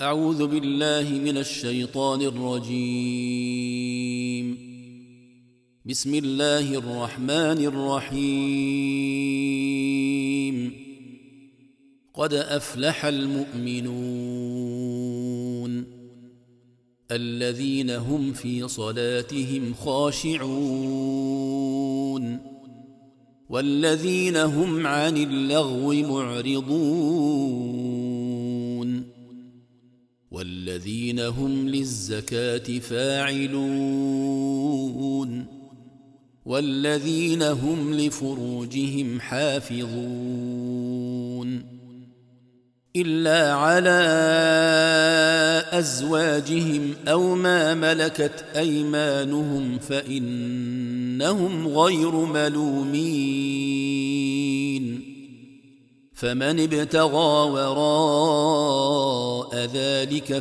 أعوذ بالله من الشيطان الرجيم. بسم الله الرحمن الرحيم. قد أفلح المؤمنون الذين هم في صلاتهم خاشعون والذين هم عن اللغو معرضون والذين هم للزكاة فاعلون والذين هم لفروجهم حافظون إلا على أزواجهم أو ما ملكت أيمانهم فإنهم غير ملومين فمن ابتغى وراء ذلك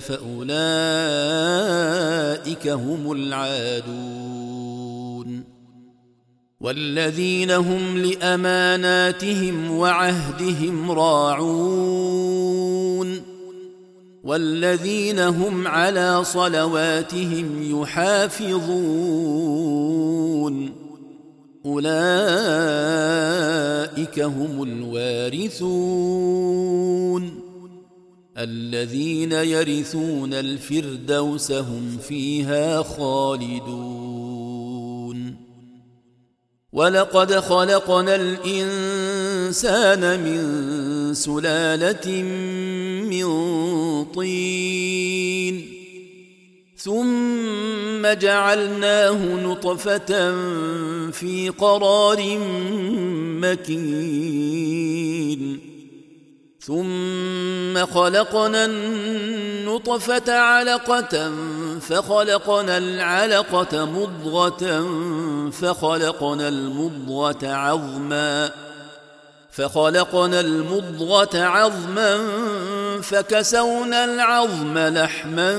فأولئك هم العادون والذين هم لأماناتهم وعهدهم راعون والذين هم على صلواتهم يحافظون أولئك هم الوارثون الذين يرثون الفردوس هم فيها خالدون ولقد خلقنا الإنسان من سلالة من طين ثم جعلناه نطفة في قرار مكين ثم خلقنا النطفة علقة فخلقنا العلقة مضغة فخلقنا المضغة عظما فكسونا العظم لحما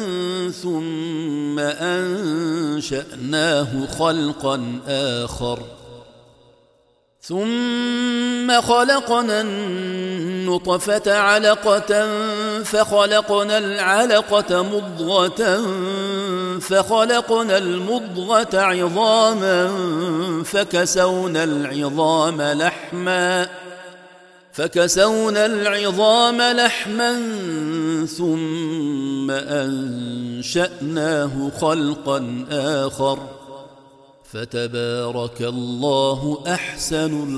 ثم أنشأناه خلقا آخر ثم خلقنا النطفة علقة فخلقنا العلقة مضغة فخلقنا المضغة عظاما فكسونا العظام لحما ثم أنشأناه خلقا آخر فتبارك الله أحسن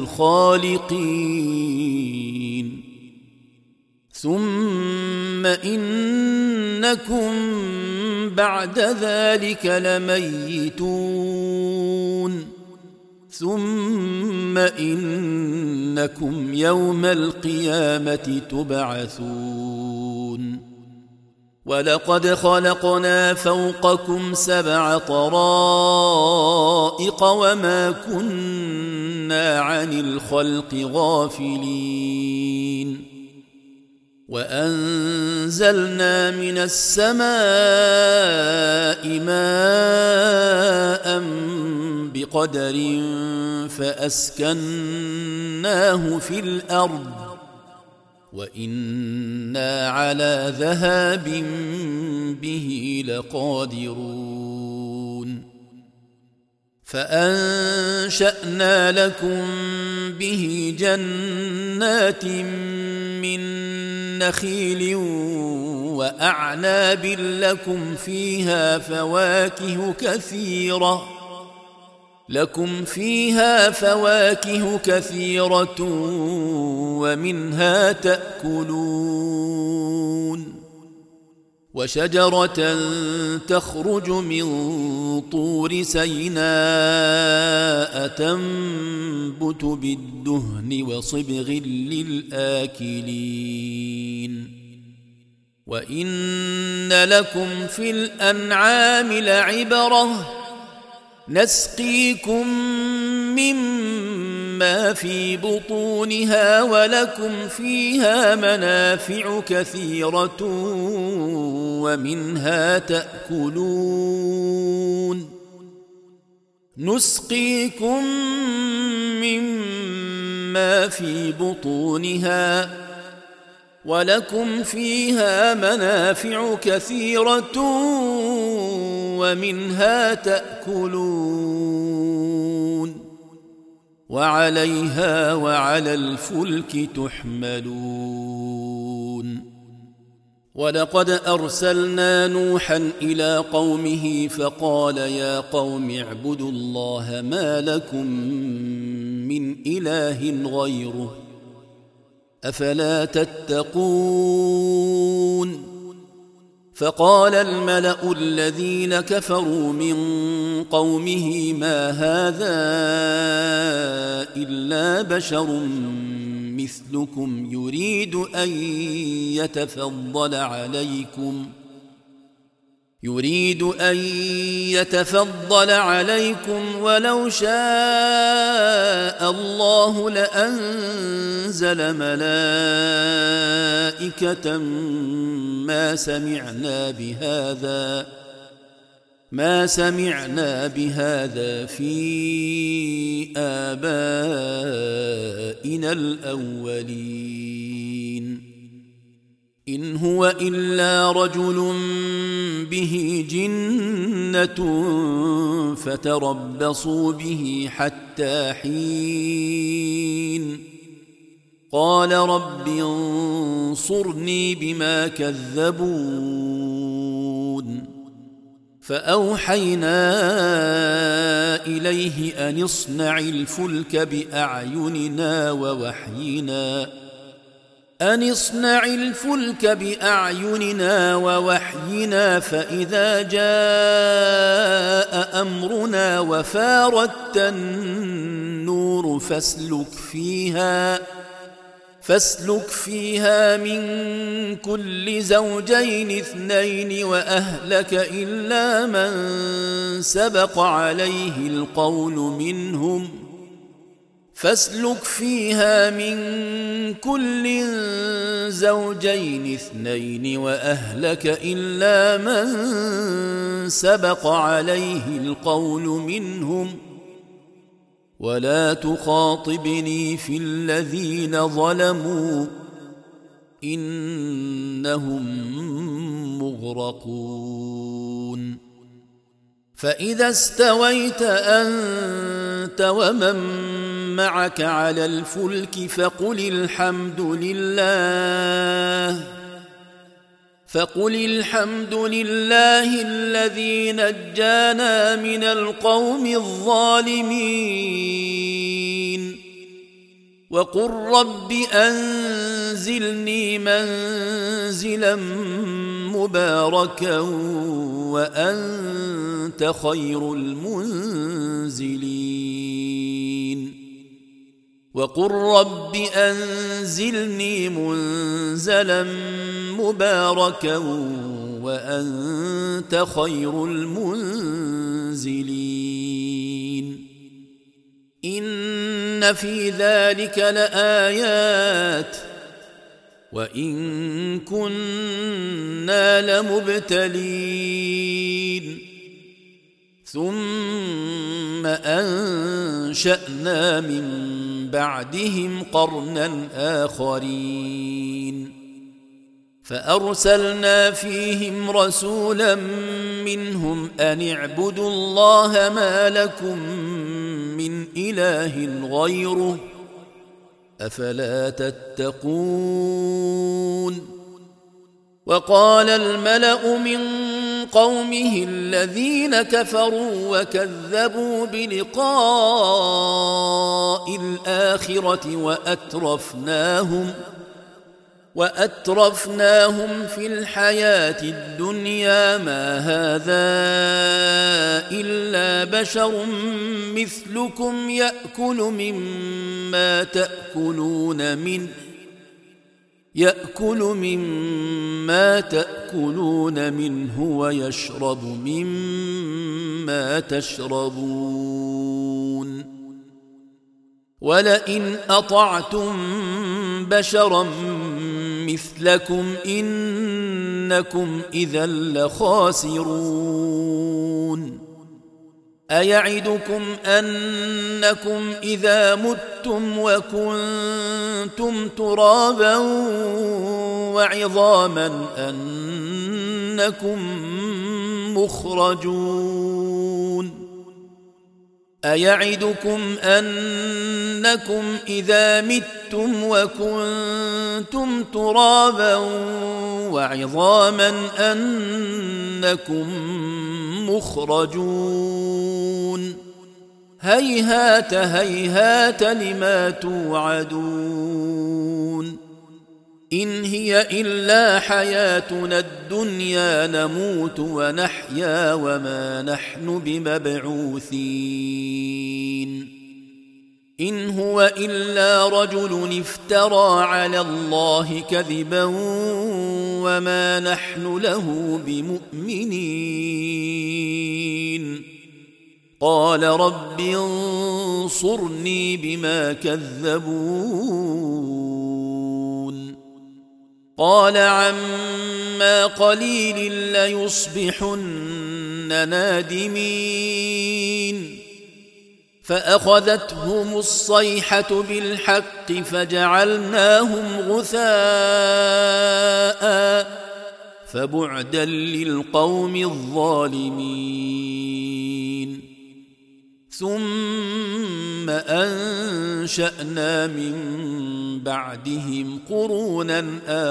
الخالقين ثم إنكم بعد ذلك لميتون ثم إنكم يوم القيامة تبعثون ولقد خلقنا فوقكم 7 طرائق وما كنا عن الخلق غافلين وأنزلنا من السماء ماء بقدر فأسكناه في الأرض وإنا على ذهاب به لقادرون فأنشأنا لكم به جنات من نخيل وأعناب لكم فيها فواكه كثيرة ومنها تأكلون وشجرة تخرج من طور سيناء تنبت بالدهن وصبغ للآكلين وإن لكم في الأنعام لعبرة نسقيكم مما في بطونها ولكم فيها منافع كثيرة ومنها تأكلون نسقيكم مما في بطونها ولكم فيها منافع كثيرة ومنها تأكلون وعليها وعلى الفلك تحملون. ولقد أرسلنا نوحا إلى قومه فقال يا قوم اعبدوا الله ما لكم من إله غيره أفلا تتقون. فقال الملأ الذين كفروا من قومه ما هذا إلا بشر مثلكم يريد أن يتفضل عليكم ولو شاء الله لأنزل ملائكة ما سمعنا بهذا في آبائنا الأولين إن هو إلا رجل به جنة فتربصوا به حتى حين. قال رب انصرني بما كذبون. فأوحينا إليه أن اصنع الفلك بأعيننا ووحينا فإذا جاء أمرنا وفاردت النور فاسلك فيها من كل زوجين اثنين وأهلك إلا من سبق عليه القول منهم ولا تخاطبني في الذين ظلموا إنهم مغرقون. فإذا استويت أنت ومن معك على الفلك فقل الحمد لله الذي نجانا من القوم الظالمين وقل رب أنزلني منزلا مباركا وأنت خير المنزلين وقل رب أنزلني منزلا مباركا وأنت خير المنزلين. إن في ذلك لآيات وإن كنا لمبتلين ثم أنشأنا من بعدهم قرنا آخرين فأرسلنا فيهم رسولا منهم أن اعبدوا الله ما لكم من إله غيره أفلا تتقون. وقال الملأ من قومه الذين كفروا وكذبوا بلقاء الآخرة وأترفناهم في الحياة الدنيا ما هذا إلا بشر مثلكم يأكل مما تأكلون منه ويشرب مما تشربون ولئن أطعتم بشرا مثلكم إنكم إذا لخاسرون. أيعدكم أنكم إذا متم وكنتم ترابا وعظاما أنكم مخرجون أيعدكم أنكم إذا متم وكنتم ترابا وعظاما أنكم مخرجون هيهات هيهات لما توعدون إن هي إلا حياتنا الدنيا نموت ونحيا وما نحن بمبعوثين إن هو إلا رجل افترى على الله كذبا وما نحن له بمؤمنين قال رب انصرني بما كذبون قال عما قليل ليصبحن نادمين فأخذتهم الصيحة بالحق فجعلناهم غثاء فبعدا للقوم الظالمين ثم أنشأنا من بعدهم قرونا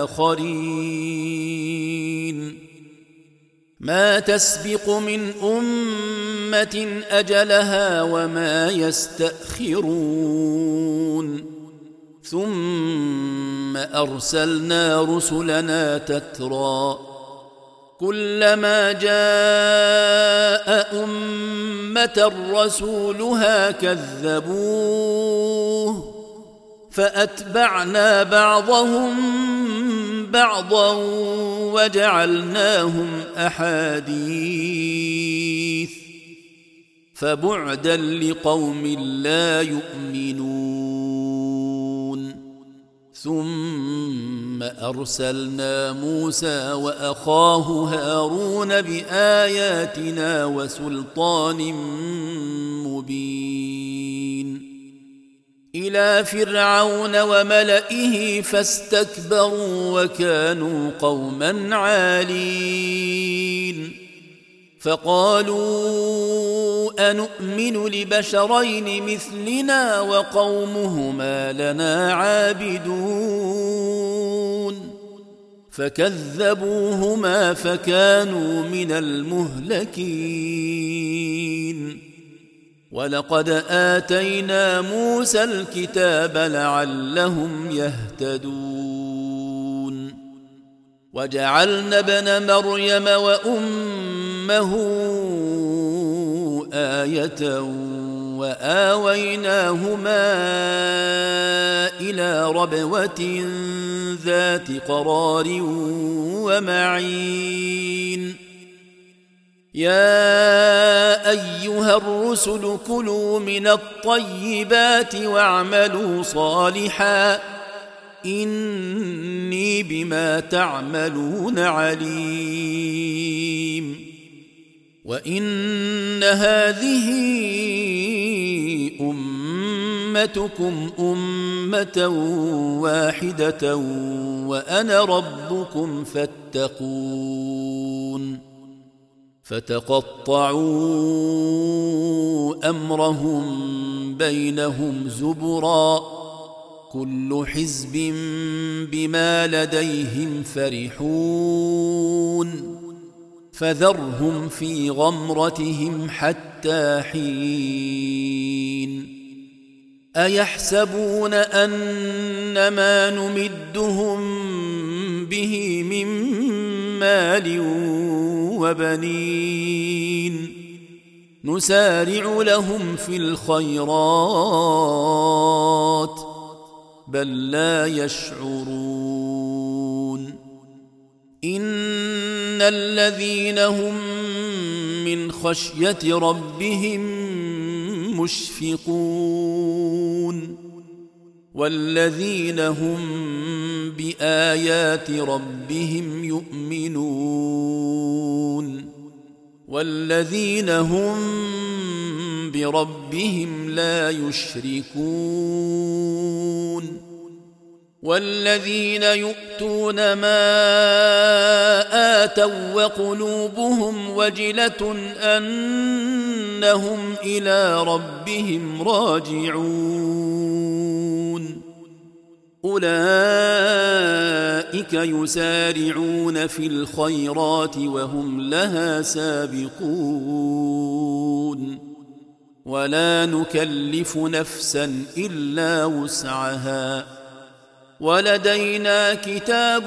آخرين ما تسبق من أمة أجلها وما يستأخرون ثم أرسلنا رسلنا تترى كلما جاء أمة رسولها كذبوه فأتبعنا بعضهم بعضا وجعلناهم أحاديث فبعدا لقوم لا يؤمنون ثم أرسلنا موسى وأخاه هارون بآياتنا وسلطان مبين إلى فرعون وملئه فاستكبروا وكانوا قوما عالين فقالوا أنؤمن لبشرين مثلنا وقومهما لنا عابدون فكذبوهما فكانوا من المهلكين ولقد آتينا موسى الكتاب لعلهم يهتدون وجعلنا ابن مريم وأمه آية وآويناهما إلى ربوة ذات قرار ومعين يا أيها الرسل كلوا من الطيبات واعملوا صالحا إني بما تعملون عليم وإن هذه أمتكم أمة واحدة وأنا ربكم فاتقون فتقطعوا أمرهم بينهم زبرا كل حزب بما لديهم فرحون فذرهم في غمرتهم حتى حين أيحسبون أن ما نمدهم به من مال وبنين نسارع لهم في الخيرات بل لا يشعرون إن الذين هم من خشية ربهم مشفقون والذين هم بآيات ربهم يؤمنون والذين هم بربهم لا يشركون والذين يؤتون ما آتوا وقلوبهم وجلة أنهم إلى ربهم راجعون أولئك يسارعون في الخيرات وهم لها سابقون ولا نكلف نفسا إلا وسعها ولدينا كتاب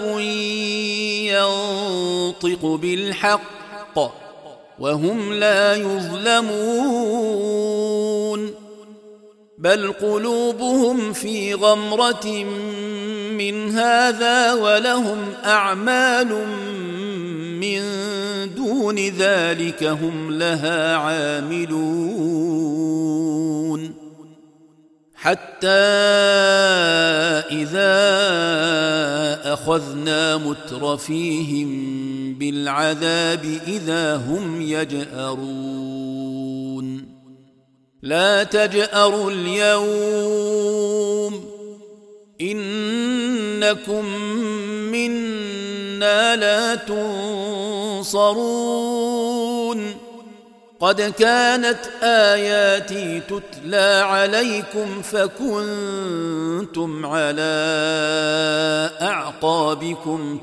ينطق بالحق وهم لا يظلمون بل قلوبهم في غمرة من هذا ولهم أعمال من دون ذلك هم لها عاملون حتى إذا أخذنا مترفيهم بالعذاب إذا هم يجأرون لا تجأروا اليوم إنكم منا لا تنصرون قد كانت آياتي تتلى عليكم فكنتم على أعقابكم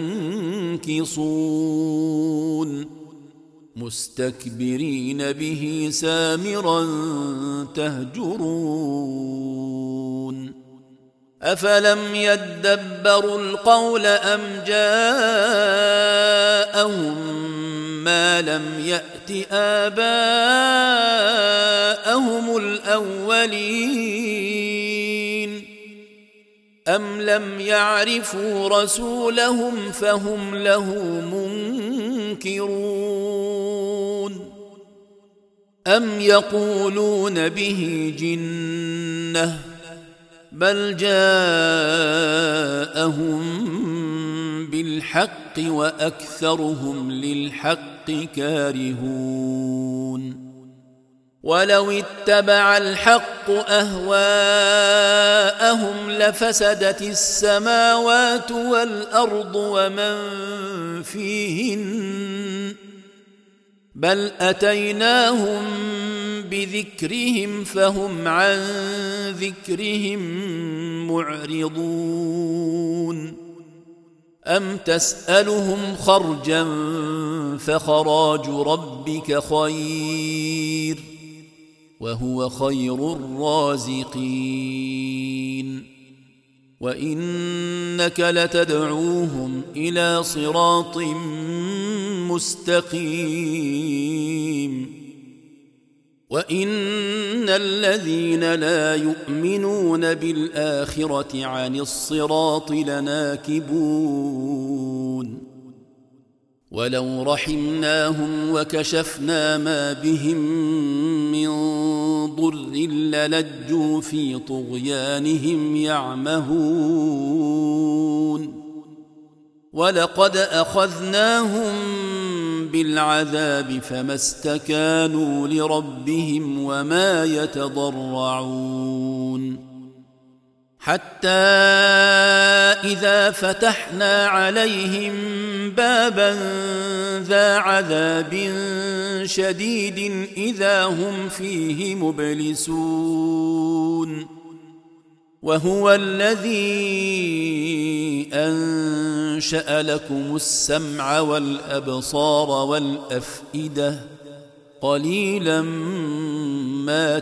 تنكصون مستكبرين به سامرا تهجرون أفلم يدبروا القول أم جاءهم ما لم يأت آباءهم الأولين أم لم يعرفوا رسولهم فهم له منكرون أم يقولون به جنة بل جاءهم بالحق وأكثرهم للحق كارهون ولو اتبع الحق أهواءهم لفسدت السماوات والأرض ومن فيهن بل أتيناهم بذكرهم فهم عن ذكرهم معرضون أم تسألهم خرجا فخراج ربك خير وهو خير الرازقين وإنك لتدعوهم إلى صراط مستقيم وإن الذين لا يؤمنون بالآخرة عن الصراط لناكبون ولو رحمناهم وكشفنا ما بهم من ضر للجوا في طغيانهم يعمهون ولقد أخذناهم بالعذاب فما استكانوا لربهم وما يتضرعون حتى إذا فتحنا عليهم بابا ذا عذاب شديد إذا هم فيه مبلسون وهو الذي أنشأ لكم السمع والأبصار والأفئدة قليلا ما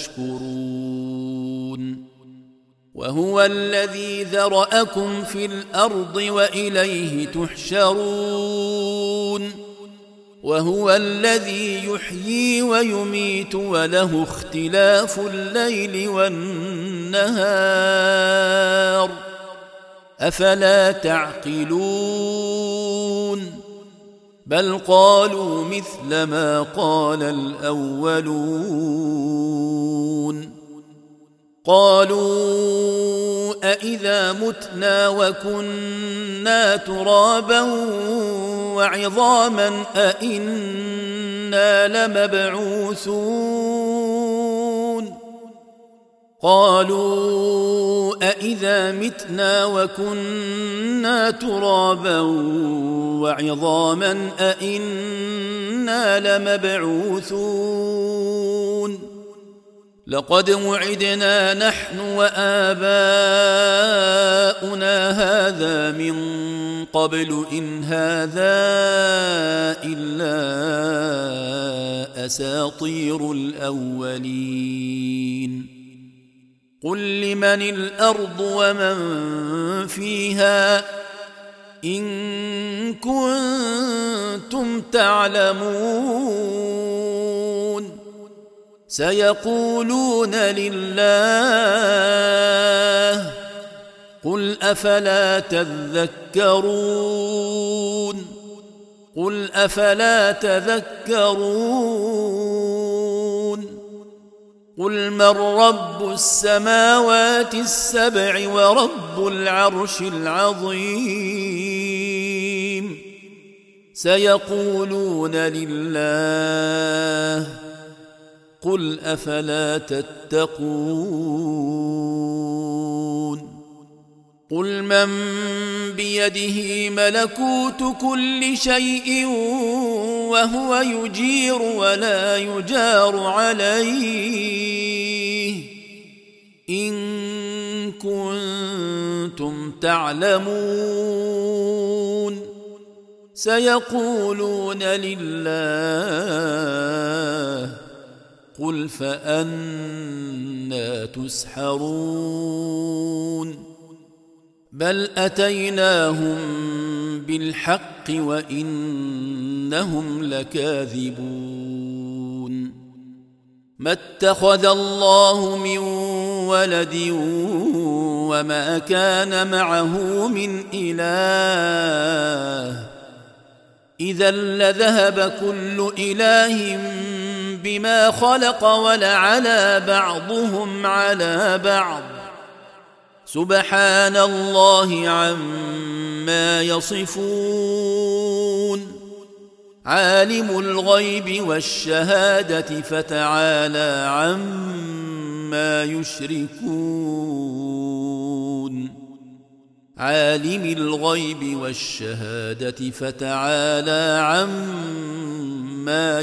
تشكرون وهو الذي ذرأكم في الأرض وإليه تحشرون وهو الذي يحيي ويميت وله اختلاف الليل والنهار أفلا تعقلون بل قالوا مثل ما قال الأولون قالوا أإذا متنا وكنا ترابا وعظاما أإنا لمبعوثون قالوا أإذا متنا وكنا ترابا وعظاما أإنا لمبعوثون لقد وعدنا نحن وآباؤنا هذا من قبل إن هذا إلا أساطير الأولين قل لمن الأرض ومن فيها إن كنتم تعلمون سيقولون لله قل أفلا تذكرون قل أفلا تذكرون قل من رب السماوات السبع ورب العرش العظيم سيقولون لله قل أفلا تتقون قل من بيده ملكوت كل شيء وهو يجير ولا يجار عليه إن كنتم تعلمون سيقولون لله قل فأنى تسحرون بل أتيناهم بالحق وإنهم لكاذبون ما اتخذ الله من ولد وما كان معه من إله إذا لذهب كل إله بما خلق ولعلى بعضهم على بعض سبحان الله عما يصفون عالم الغيب والشهادة فتعالى عما يشركون عالم الغيب والشهادة فتعالى عما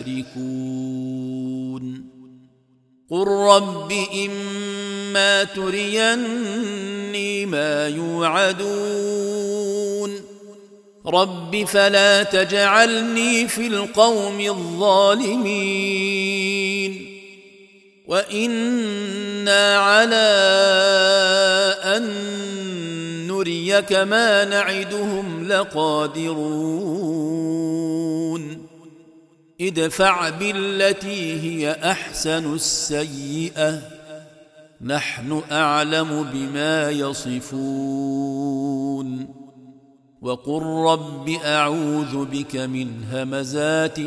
يشركون قل رب إما تريني ما يوعدون رب فلا تجعلني في القوم الظالمين وإنا على أن نريك ما نعدهم لقادرون ادفع بالتي هي أحسن السيئة نحن أعلم بما يصفون وقل رب أعوذ بك من همزات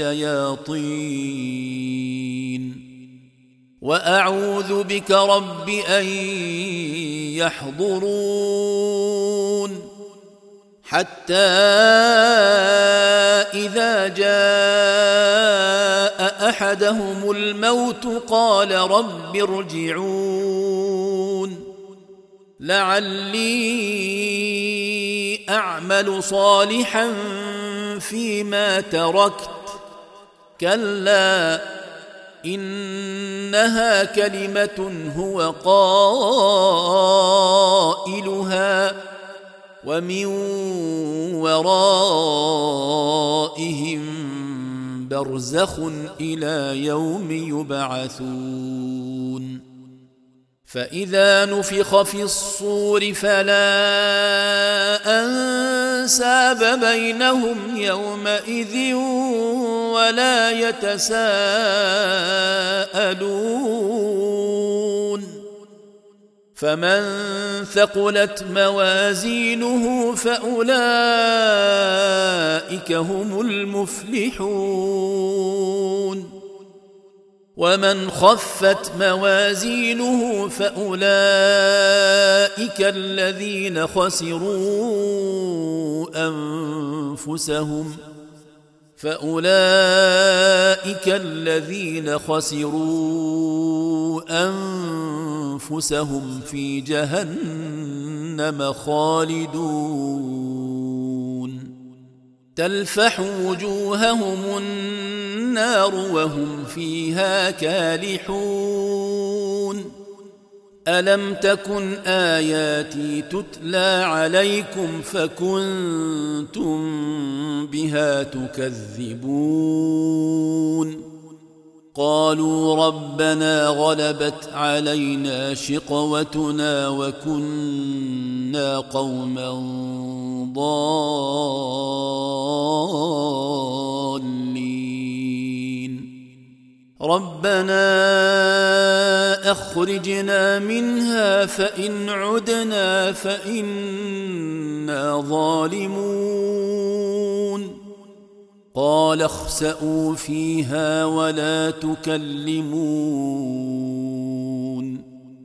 الشياطين وأعوذ بك رب أن يحضرون حتى إذا جاء أحدهم الموت قال رب ارجعون لعلي أعمل صالحا فيما تركت كلا إنها كلمة هو قائلها ومن ورائهم برزخ إلى يوم يبعثون فإذا نفخ في الصور فلا أنساب بينهم يومئذ ولا يتساءلون فمن ثقلت موازينه فأولئك هم المفلحون ومن خفت موازينه فأولئك الذين خسروا أنفسهم أنفسهم في جهنم خالدون تلفح وجوههم النار وهم فيها كالحون ألم تكن آياتي تتلى عليكم فكنتم بها تكذبون قالوا ربنا غلبت علينا شقوتنا وكنا قوما ضالين ربنا أخرجنا منها فإن عدنا فإنا ظالمون قال اخسئوا فيها ولا تكلمون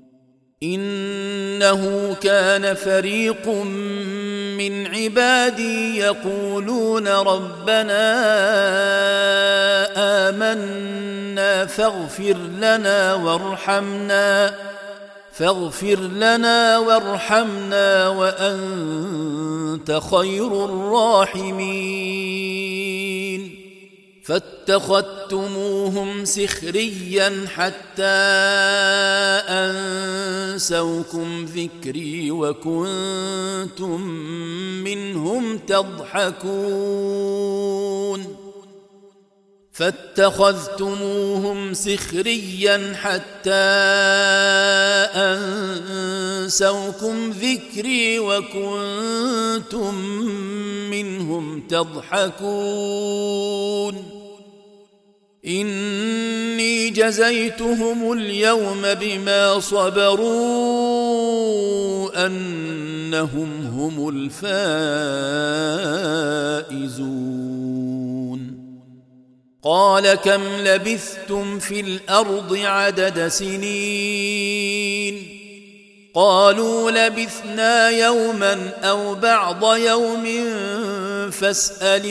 إنه كان فريق من عبادي يقولون ربنا آمنا فاغفر لنا وارحمنا وأنت خير الراحمين فاتخذتموهم سخريا حتى أنسوكم ذكري وكنتم منهم تضحكون إني جزيتهم اليوم بما صبروا أنهم هم الفائزون قال كم لبثتم في الأرض عدد سنين قالوا لبثنا يوما أو بعض يوم فاسأل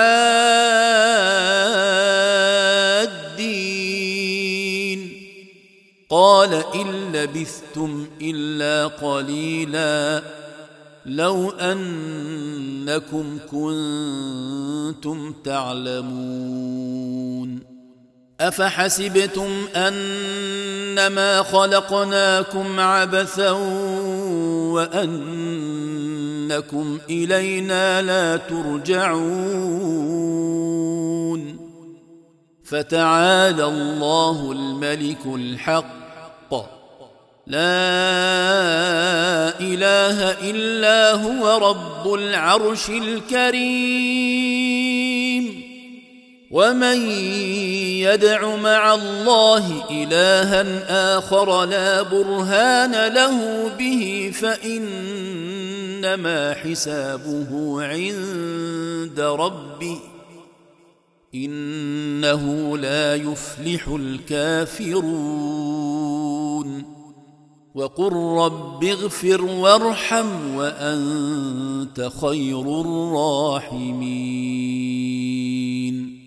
العادين قال إن لبثتم إلا قليلا لو أنكم كنتم تعلمون أفحسبتم أنما خلقناكم عبثا وأنكم إلينا لا ترجعون فتعالى الله الملك الحق لا إله إلا هو رب العرش الكريم ومن يدع مع الله إلها آخر لا برهان له به فإنما حسابه عند ربه إنه لا يفلح الكافرون وقل رب اغفر وارحم وأنت خير الراحمين